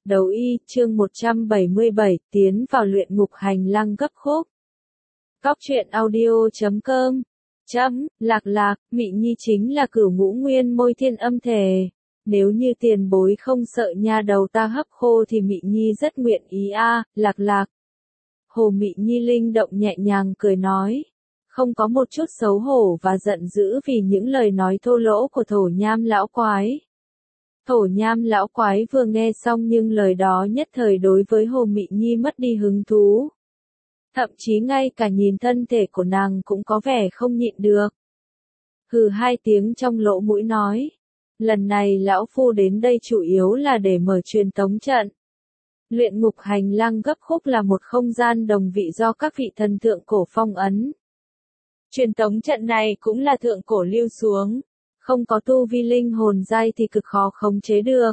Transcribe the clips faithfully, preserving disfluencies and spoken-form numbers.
Đấu y, chương một trăm bảy mươi bảy, tiến vào luyện ngục hành lang gấp khúc. Cóc truyện audio chấm com. Chấm, lạc lạc, Mị Nhi chính là cửu ngũ nguyên môi thiên âm thể. Nếu như tiền bối không sợ nha đầu ta hấp khô thì Mị Nhi rất nguyện ý a, lạc lạc. Hồ Mị Nhi linh động nhẹ nhàng cười nói. Không có một chút xấu hổ và giận dữ vì những lời nói thô lỗ của thổ nham lão quái. Thổ nham lão quái vừa nghe xong nhưng lời đó nhất thời đối với Hồ Mị Nhi mất đi hứng thú. Thậm chí ngay cả nhìn thân thể của nàng cũng có vẻ không nhịn được. Hừ hai tiếng trong lỗ mũi nói. Lần này lão phu đến đây chủ yếu là để mở truyền tống trận. Luyện ngục hành lang gấp khúc là một không gian đồng vị do các vị thần thượng cổ phong ấn. Truyền tống trận này cũng là thượng cổ lưu xuống. Không có tu vi linh hồn giai thì cực khó khống chế được.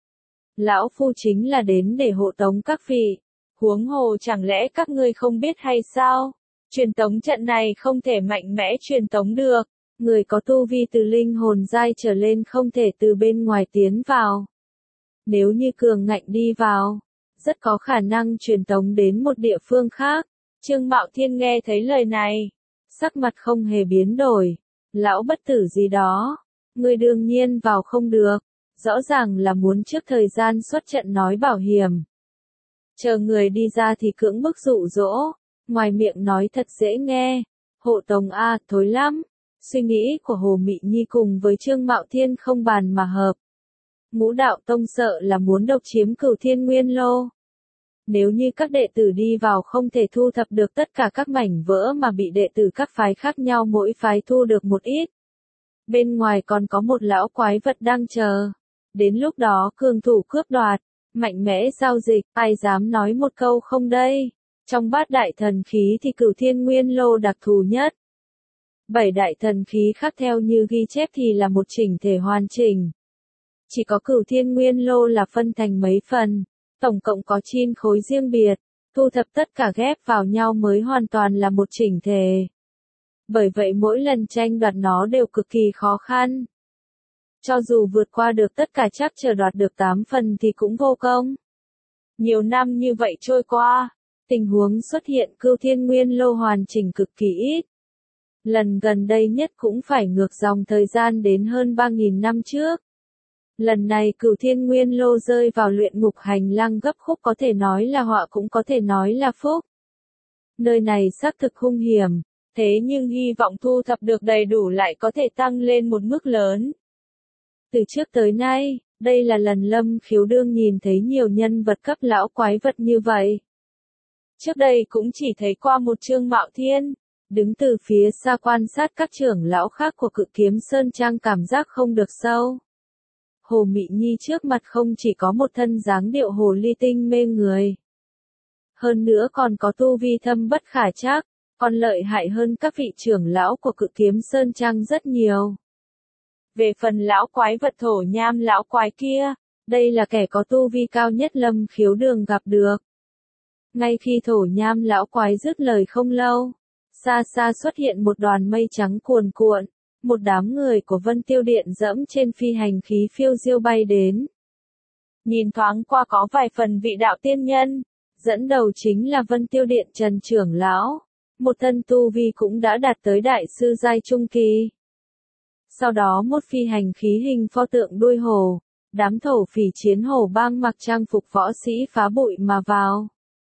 Lão phu chính là đến để hộ tống các vị. Huống hồ chẳng lẽ các ngươi không biết hay sao? Truyền tống trận này không thể mạnh mẽ truyền tống được. Người có tu vi từ linh hồn giai trở lên không thể từ bên ngoài tiến vào. Nếu như cường ngạnh đi vào, rất có khả năng truyền tống đến một địa phương khác. Trương Mạo Thiên nghe thấy lời này, sắc mặt không hề biến đổi. Lão bất tử gì đó, ngươi đương nhiên vào không được, rõ ràng là muốn trước thời gian xuất trận nói bảo hiểm. Chờ người đi ra thì cưỡng bức dụ dỗ, ngoài miệng nói thật dễ nghe, hộ tống a, thối lắm. Suy nghĩ của Hồ Mị Nhi cùng với Trương Mạo Thiên không bàn mà hợp. Ngũ đạo tông sợ là muốn độc chiếm Cửu Thiên Nguyên Lô. Nếu như các đệ tử đi vào không thể thu thập được tất cả các mảnh vỡ mà bị đệ tử các phái khác nhau mỗi phái thu được một ít. Bên ngoài còn có một lão quái vật đang chờ. Đến lúc đó cường thủ cướp đoạt, mạnh mẽ giao dịch, ai dám nói một câu không đây? Trong bát đại thần khí thì Cửu Thiên Nguyên Lô đặc thù nhất. Bảy đại thần khí khác theo như ghi chép thì là một chỉnh thể hoàn chỉnh. Chỉ có Cửu Thiên Nguyên Lô là phân thành mấy phần, tổng cộng có chín khối riêng biệt, thu thập tất cả ghép vào nhau mới hoàn toàn là một chỉnh thể. Bởi vậy mỗi lần tranh đoạt nó đều cực kỳ khó khăn. Cho dù vượt qua được tất cả chắc chờ đoạt được tám phần thì cũng vô công. Nhiều năm như vậy trôi qua, tình huống xuất hiện Cửu Thiên Nguyên Lô hoàn chỉnh cực kỳ ít. Lần gần đây nhất cũng phải ngược dòng thời gian đến hơn ba nghìn năm trước. Lần này Cửu Thiên Nguyên Lô rơi vào luyện ngục hành lang gấp khúc có thể nói là họa cũng có thể nói là phúc. Nơi này xác thực hung hiểm, thế nhưng hy vọng thu thập được đầy đủ lại có thể tăng lên một mức lớn. Từ trước tới nay, đây là lần Lâm Khiếu Đương nhìn thấy nhiều nhân vật cấp lão quái vật như vậy. Trước đây cũng chỉ thấy qua một Trương Mạo Thiên, đứng từ phía xa quan sát các trưởng lão khác của Cự Kiếm Sơn Trang cảm giác không được sâu. Hồ Mị Nhi trước mặt không chỉ có một thân dáng điệu hồ ly tinh mê người. Hơn nữa còn có tu vi thâm bất khả trắc, còn lợi hại hơn các vị trưởng lão của Cự Kiếm Sơn Trang rất nhiều. Về phần lão quái vật thổ nham lão quái kia, đây là kẻ có tu vi cao nhất Lâm Khiếu Đường gặp được. Ngay khi thổ nham lão quái dứt lời không lâu, xa xa xuất hiện một đoàn mây trắng cuồn cuộn. Một đám người của Vân Tiêu Điện dẫm trên phi hành khí phiêu diêu bay đến. Nhìn thoáng qua có vài phần vị đạo tiên nhân, dẫn đầu chính là Vân Tiêu Điện Trần trưởng lão, một thân tu vi cũng đã đạt tới đại sư giai trung kỳ. Sau đó một phi hành khí hình pho tượng đuôi hổ, đám thổ phỉ chiến hổ bang mặc trang phục võ sĩ phá bụi mà vào.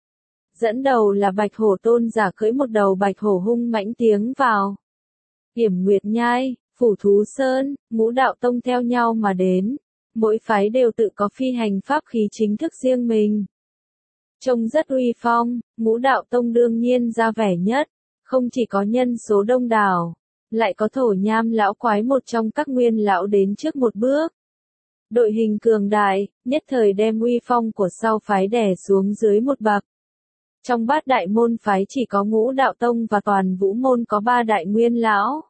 Dẫn đầu là Bạch Hổ tôn giả cưỡi một đầu bạch hổ hung mãnh tiến vào. Điểm Nguyệt Nhai, Phủ Thú Sơn, Ngũ Đạo Tông theo nhau mà đến. Mỗi phái đều tự có phi hành pháp khí chính thức riêng mình. Trông rất uy phong, Ngũ Đạo Tông đương nhiên ra vẻ nhất. Không chỉ có nhân số đông đảo, lại có thổ nham lão quái một trong các nguyên lão đến trước một bước. Đội hình cường đại, nhất thời đem uy phong của sau phái đè xuống dưới một bậc. Trong bát đại môn phái chỉ có Ngũ Đạo Tông và Toàn Vũ Môn có ba đại nguyên lão.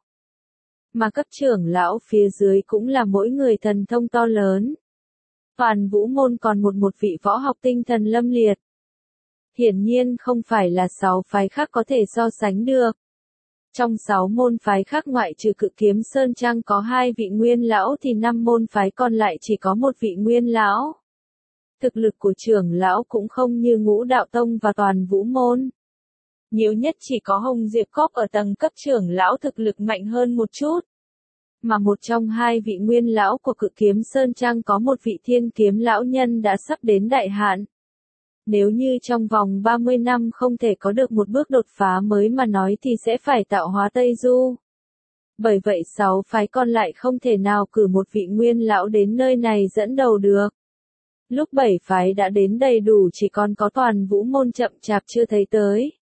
Mà cấp trưởng lão phía dưới cũng là mỗi người thần thông to lớn. Toàn Vũ Môn còn một một vị võ học tinh thần lâm liệt. Hiển nhiên không phải là sáu phái khác có thể so sánh được. Trong sáu môn phái khác ngoại trừ Cự Kiếm Sơn Trang có hai vị nguyên lão thì năm môn phái còn lại chỉ có một vị nguyên lão. Thực lực của trưởng lão cũng không như Ngũ Đạo Tông và Toàn Vũ Môn. Nhiều nhất chỉ có Hồng Diệp Cốc ở tầng cấp trưởng lão thực lực mạnh hơn một chút. Mà một trong hai vị nguyên lão của Cự Kiếm Sơn Trang có một vị thiên kiếm lão nhân đã sắp đến đại hạn. Nếu như trong vòng ba mươi năm không thể có được một bước đột phá mới mà nói thì sẽ phải tạo hóa Tây Du. Bởi vậy sáu phái còn lại không thể nào cử một vị nguyên lão đến nơi này dẫn đầu được. Lúc bảy phái đã đến đầy đủ chỉ còn có Toàn Vũ Môn chậm chạp chưa thấy tới.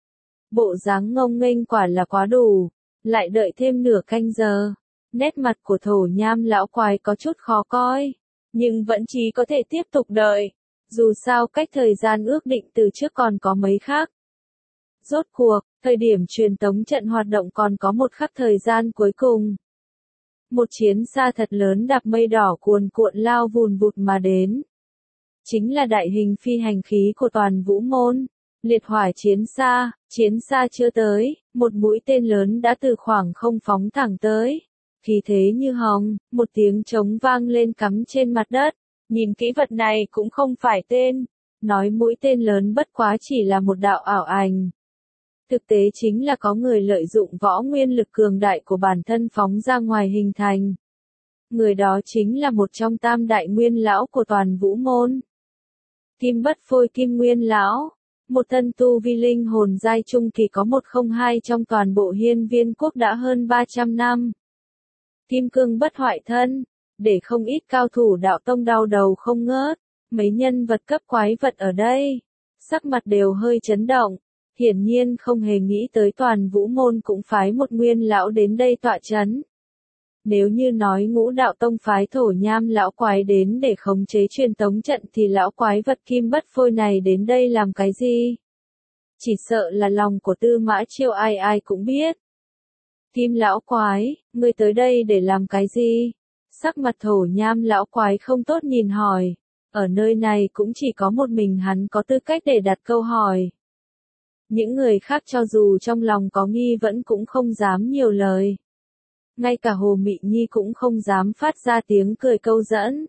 Bộ dáng ngông nghênh quả là quá đủ, lại đợi thêm nửa canh giờ. Nét mặt của Thổ Nham lão quái có chút khó coi, nhưng vẫn chỉ có thể tiếp tục đợi. Dù sao cách thời gian ước định từ trước còn có mấy khác. Rốt cuộc, thời điểm truyền tống trận hoạt động còn có một khắc thời gian cuối cùng. Một chiến xa thật lớn đạp mây đỏ cuồn cuộn lao vùn vụt mà đến. Chính là đại hình phi hành khí của Toàn Vũ Môn. Liệt hỏa chiến xa, chiến xa chưa tới, một mũi tên lớn đã từ khoảng không phóng thẳng tới. Khí thế như hồng, một tiếng trống vang lên cắm trên mặt đất. Nhìn kỹ vật này cũng không phải tên. Nói mũi tên lớn bất quá chỉ là một đạo ảo ảnh. Thực tế chính là có người lợi dụng võ nguyên lực cường đại của bản thân phóng ra ngoài hình thành. Người đó chính là một trong tam đại nguyên lão của Toàn Vũ Môn. Kim Bất Phôi Kim Nguyên Lão. Một thân tu vi linh hồn giai trung kỳ có một không hai trong toàn bộ Hiên Viên quốc đã hơn ba trăm năm. Kim cương bất hoại thân, để không ít cao thủ đạo tông đau đầu không ngớt. Mấy nhân vật cấp quái vật ở đây, sắc mặt đều hơi chấn động, hiển nhiên không hề nghĩ tới Toàn Vũ Môn cũng phái một nguyên lão đến đây tọa chấn. Nếu như nói Ngũ Đạo Tông phái Thổ Nham lão quái đến để khống chế truyền tống trận thì lão quái vật Kim Bất Phôi này đến đây làm cái gì? Chỉ sợ là lòng của Tư Mã Chiêu ai ai cũng biết. Kim lão quái, ngươi tới đây để làm cái gì? Sắc mặt Thổ Nham lão quái không tốt nhìn hỏi. Ở nơi này cũng chỉ có một mình hắn có tư cách để đặt câu hỏi. Những người khác cho dù trong lòng có nghi vẫn cũng không dám nhiều lời. Ngay cả Hồ Mị Nhi cũng không dám phát ra tiếng cười câu dẫn.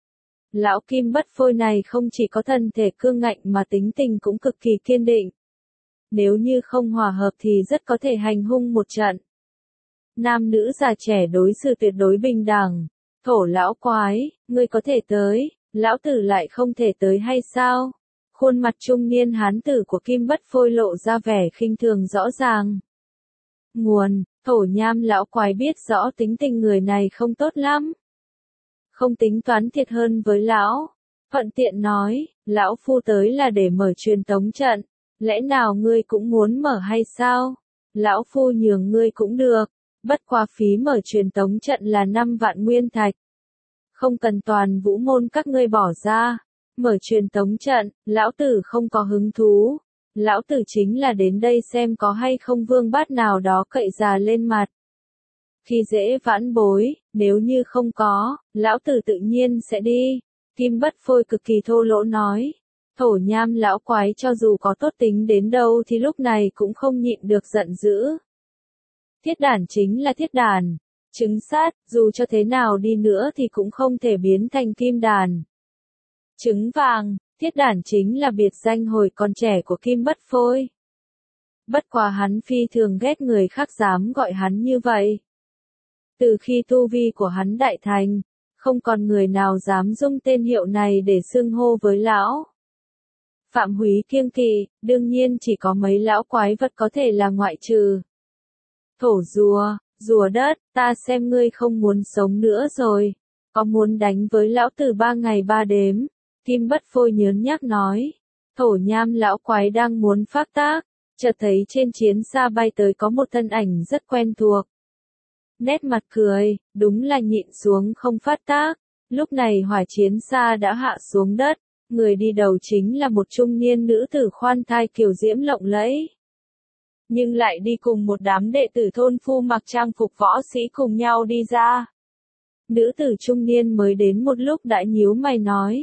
Lão Kim Bất Phôi này không chỉ có thân thể cương ngạnh mà tính tình cũng cực kỳ kiên định. Nếu như không hòa hợp thì rất có thể hành hung một trận. Nam nữ già trẻ đối xử tuyệt đối bình đẳng. Thổ lão quái, ngươi có thể tới, lão tử lại không thể tới hay sao? Khuôn mặt trung niên hán tử của Kim Bất Phôi lộ ra vẻ khinh thường rõ ràng. Nguồn, Thổ Nham lão quái biết rõ tính tình người này không tốt lắm. Không tính toán thiệt hơn với lão. Thuận tiện nói, lão phu tới là để mở truyền tống trận. Lẽ nào ngươi cũng muốn mở hay sao? Lão phu nhường ngươi cũng được. Bất quá phí mở truyền tống trận là năm vạn nguyên thạch. Không cần Toàn Vũ Môn các ngươi bỏ ra. Mở truyền tống trận, lão tử không có hứng thú. Lão tử chính là đến đây xem có hay không vương bát nào đó cậy già lên mặt. Khi dễ vãn bối, nếu như không có, lão tử tự nhiên sẽ đi. Kim Bất Phôi cực kỳ thô lỗ nói. Thổ Nham lão quái cho dù có tốt tính đến đâu thì lúc này cũng không nhịn được giận dữ. Thiết đản chính là thiết đản. Trứng sát, dù cho thế nào đi nữa thì cũng không thể biến thành kim đàn. Trứng vàng, thiết đản chính là biệt danh hồi còn trẻ của Kim Bất Phôi. Bất quá hắn phi thường ghét người khác dám gọi hắn như vậy. Từ khi tu vi của hắn đại thành, không còn người nào dám dung tên hiệu này để xưng hô với lão. Phạm Húy kiêng kỵ, đương nhiên chỉ có mấy lão quái vật có thể là ngoại trừ. Thổ rùa, rùa đất, ta xem ngươi không muốn sống nữa rồi. Có muốn đánh với lão tử ba ngày ba đêm? Kim Bất Phôi nhớn nhác nói. Thổ Nham lão quái đang muốn phát tác, chợt thấy trên chiến xa bay tới có một thân ảnh rất quen thuộc. Nét mặt cười, đúng là nhịn xuống không phát tác. Lúc này hỏa chiến xa đã hạ xuống đất, người đi đầu chính là một trung niên nữ tử khoan thai kiều diễm lộng lẫy. Nhưng lại đi cùng một đám đệ tử thôn phu mặc trang phục võ sĩ cùng nhau đi ra. Nữ tử trung niên mới đến một lúc đã nhíu mày nói.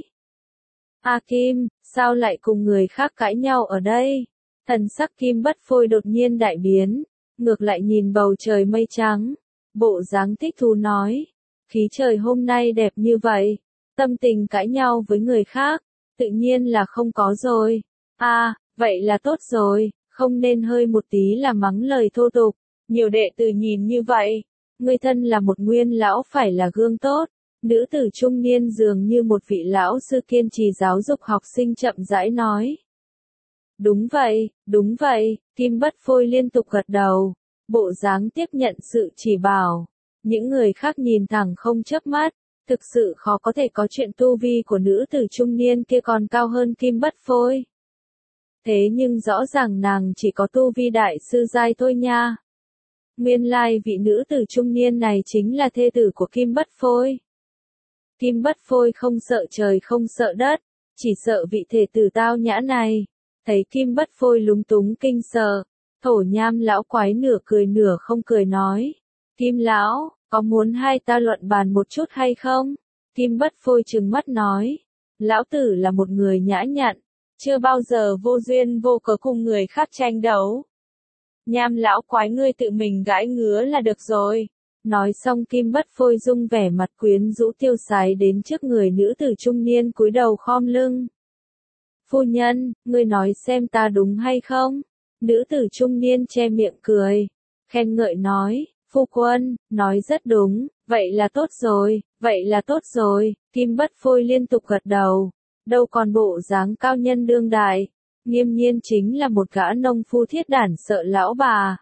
A Kim, sao lại cùng người khác cãi nhau ở đây? Thần sắc Kim Bất Phôi đột nhiên đại biến, ngược lại nhìn bầu trời mây trắng, bộ dáng thích thú nói. Khí trời hôm nay đẹp như vậy, tâm tình cãi nhau với người khác, Tự nhiên là không có rồi. À, vậy là tốt rồi, không nên hơi một tí là mắng lời thô tục. Nhiều đệ tử nhìn như vậy, người thân là một nguyên lão phải là gương tốt. Nữ tử trung niên dường như một vị lão sư kiên trì giáo dục học sinh chậm rãi nói. Đúng vậy, đúng vậy, Kim Bất Phôi liên tục gật đầu, bộ dáng tiếp nhận sự chỉ bảo. Những người khác nhìn thẳng không chớp mắt, thực sự khó có thể có chuyện tu vi của nữ tử trung niên kia còn cao hơn Kim Bất Phôi. Thế nhưng rõ ràng nàng chỉ có tu vi đại sư giai thôi nha. Nguyên lai vị nữ tử trung niên này chính là thê tử của Kim Bất Phôi. Kim Bất Phôi không sợ trời không sợ đất, chỉ sợ vị thể tử tao nhã này. Thấy Kim Bất Phôi lúng túng kinh sợ, Thổ Nham lão quái nửa cười nửa không cười nói. Kim lão, có muốn hai ta luận bàn một chút hay không? Kim Bất Phôi trừng mắt nói. Lão tử là một người nhã nhặn, chưa bao giờ vô duyên vô cớ cùng người khác tranh đấu. Nham lão quái ngươi tự mình gãi ngứa là được rồi. Nói xong Kim Bất Phôi dung vẻ mặt quyến rũ tiêu sái đến trước người nữ tử trung niên cúi đầu khom lưng. Phu nhân, ngươi nói xem ta đúng hay không? Nữ tử trung niên che miệng cười, khen ngợi nói, phu quân, nói rất đúng, vậy là tốt rồi, vậy là tốt rồi. Kim Bất Phôi liên tục gật đầu, đâu còn bộ dáng cao nhân đương đại, nghiêm nhiên chính là một gã nông phu thiết đản sợ lão bà.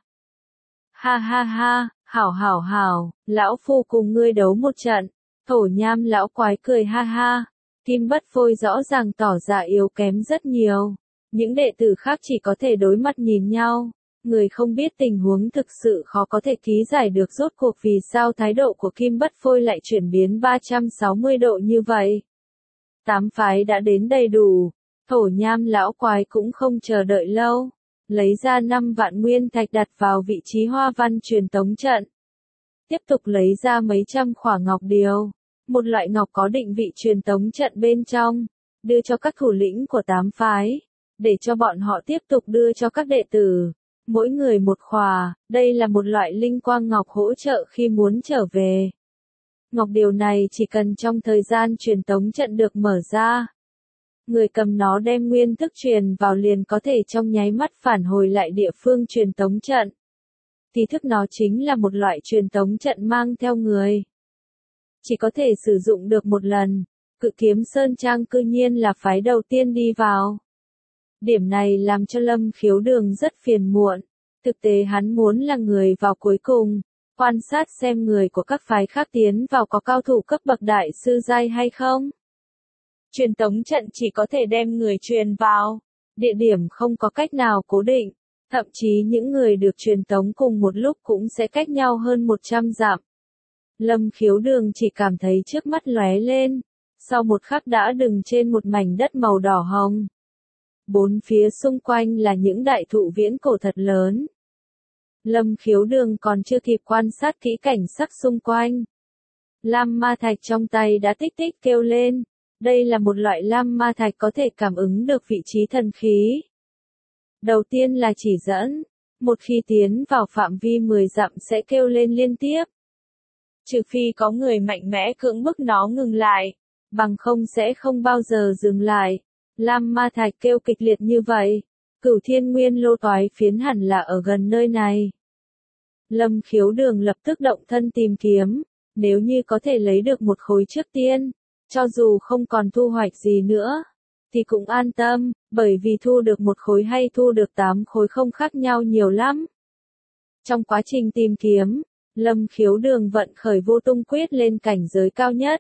Ha ha ha, hảo hảo hảo, lão phu cùng ngươi đấu một trận. Thổ Nham lão quái cười ha ha. Kim Bất Phôi rõ ràng tỏ ra yếu kém rất nhiều. Những đệ tử khác chỉ có thể đối mặt nhìn nhau. Người không biết tình huống thực sự khó có thể ký giải được rốt cuộc vì sao thái độ của Kim Bất Phôi lại chuyển biến ba trăm sáu mươi độ như vậy. Tám phái đã đến đầy đủ. Thổ Nham lão quái cũng không chờ đợi lâu. Lấy ra năm vạn nguyên thạch đặt vào vị trí hoa văn truyền tống trận. Tiếp tục lấy ra mấy trăm khỏa ngọc điều. Một loại ngọc có định vị truyền tống trận bên trong, đưa cho các thủ lĩnh của tám phái, để cho bọn họ tiếp tục đưa cho các đệ tử, mỗi người một khỏa. Đây là một loại linh quang ngọc hỗ trợ khi muốn trở về. Ngọc điều này chỉ cần trong thời gian truyền tống trận được mở ra, người cầm nó đem nguyên thức truyền vào liền có thể trong nháy mắt phản hồi lại địa phương truyền tống trận. Thì thức nó chính là một loại truyền tống trận mang theo người. Chỉ có thể sử dụng được một lần. Cự Kiếm Sơn Trang cư nhiên là phái đầu tiên đi vào. Điểm này làm cho Lâm Khiếu Đường rất phiền muộn. Thực tế hắn muốn là người vào cuối cùng, quan sát xem người của các phái khác tiến vào có cao thủ cấp bậc đại sư giai hay không. Truyền tống trận chỉ có thể đem người truyền vào. Địa điểm không có cách nào cố định. Thậm chí những người được truyền tống cùng một lúc cũng sẽ cách nhau hơn một trăm dặm. Lâm Khiếu Đường chỉ cảm thấy trước mắt lóe lên, sau một khắc đã đứng trên một mảnh đất màu đỏ hồng. Bốn phía xung quanh là những đại thụ viễn cổ thật lớn. Lâm Khiếu Đường còn chưa kịp quan sát kỹ cảnh sắc xung quanh. Lam ma thạch trong tay đã tích tích kêu lên. Đây là một loại lam ma thạch có thể cảm ứng được vị trí thần khí. Đầu tiên là chỉ dẫn, một khi tiến vào phạm vi mười dặm sẽ kêu lên liên tiếp. Trừ phi có người mạnh mẽ cưỡng bức nó ngừng lại, bằng không sẽ không bao giờ dừng lại. Lam ma thạch kêu kịch liệt như vậy, Cửu Thiên Nguyên Lô toái phiến hẳn là ở gần nơi này. Lâm Khiếu Đường lập tức động thân tìm kiếm, nếu như có thể lấy được một khối trước tiên, cho dù không còn thu hoạch gì nữa, thì cũng an tâm, bởi vì thu được một khối hay thu được tám khối không khác nhau nhiều lắm. Trong quá trình tìm kiếm, Lâm Khiếu Đường vận khởi vô tung quyết lên cảnh giới cao nhất.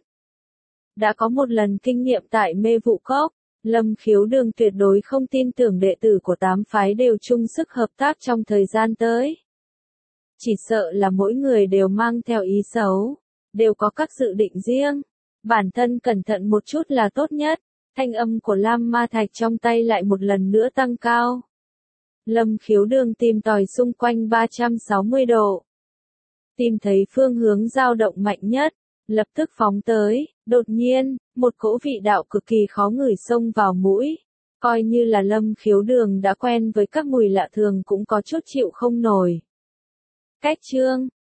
Đã có một lần kinh nghiệm tại mê vụ cốc, Lâm Khiếu Đường tuyệt đối không tin tưởng đệ tử của tám phái đều chung sức hợp tác trong thời gian tới. Chỉ sợ là mỗi người đều mang theo ý xấu, đều có các dự định riêng. Bản thân cẩn thận một chút là tốt nhất. Thanh âm của Lam ma thạch trong tay lại một lần nữa tăng cao. Lâm Khiếu Đường tìm tòi xung quanh ba trăm sáu mươi độ. Tìm thấy phương hướng dao động mạnh nhất, lập tức phóng tới. Đột nhiên, một cỗ vị đạo cực kỳ khó ngửi xông vào mũi. Coi như là Lâm Khiếu Đường đã quen với các mùi lạ thường cũng có chút chịu không nổi. Cách chương